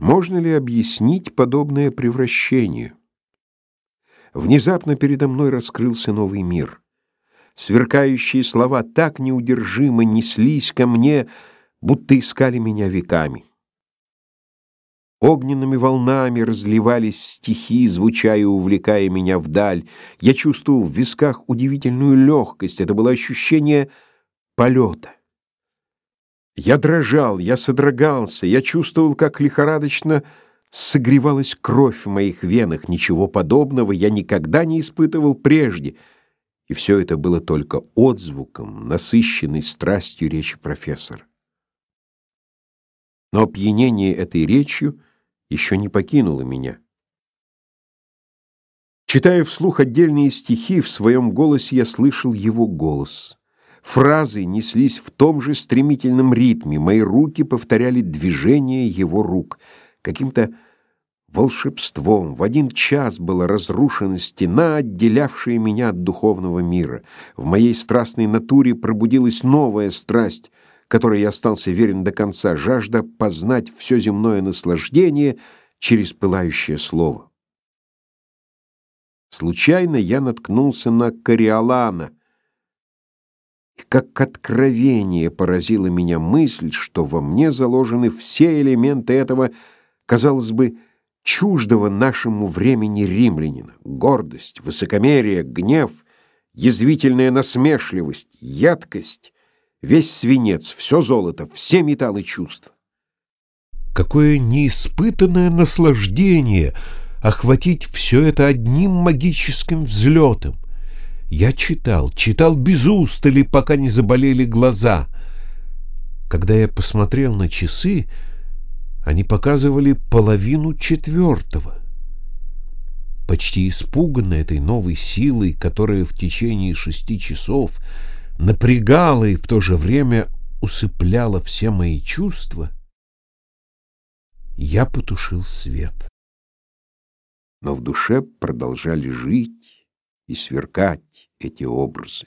Можно ли объяснить подобное превращение? Внезапно передо мной раскрылся новый мир. Сверкающие слова так неудержимо неслись ко мне, будто искали меня веками. Огненными волнами разливались стихи, звуча и увлекая меня вдаль. Я чувствовал в висках удивительную легкость. Это было ощущение полета. Я дрожал, я содрогался, я чувствовал, как лихорадочно согревалась кровь в моих венах. Ничего подобного я никогда не испытывал прежде. И все это было только отзвуком, насыщенной страстью речи профессора. Но опьянение этой речью еще не покинуло меня. Читая вслух отдельные стихи, в своем голосе я слышал его голос. Фразы неслись в том же стремительном ритме, мои руки повторяли движения его рук. Каким-то волшебством в один час была разрушена стена, отделявшая меня от духовного мира. В моей страстной натуре пробудилась новая страсть, которой я остался верен до конца, жажда познать все земное наслаждение через пылающее слово. Случайно я наткнулся на Кориолана, и как откровение поразила меня мысль, что во мне заложены все элементы этого, казалось бы, чуждого нашему времени римлянина: гордость, высокомерие, гнев, язвительная насмешливость, едкость, весь свинец, все золото, все металлы чувств. Какое неиспытанное наслаждение охватить все это одним магическим взлетом! Я читал без устали, пока не заболели глаза. Когда я посмотрел на часы, они показывали 3:30. Почти испуганный этой новой силой, которая в течение 6 часов напрягала и в то же время усыпляла все мои чувства, я потушил свет. Но в душе продолжали жить и сверкать эти образы.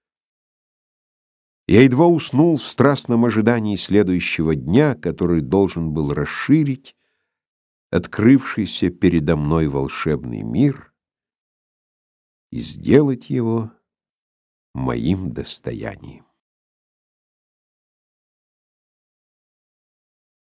Я едва уснул в страстном ожидании следующего дня, который должен был расширить открывшийся передо мной волшебный мир и сделать его моим достоянием.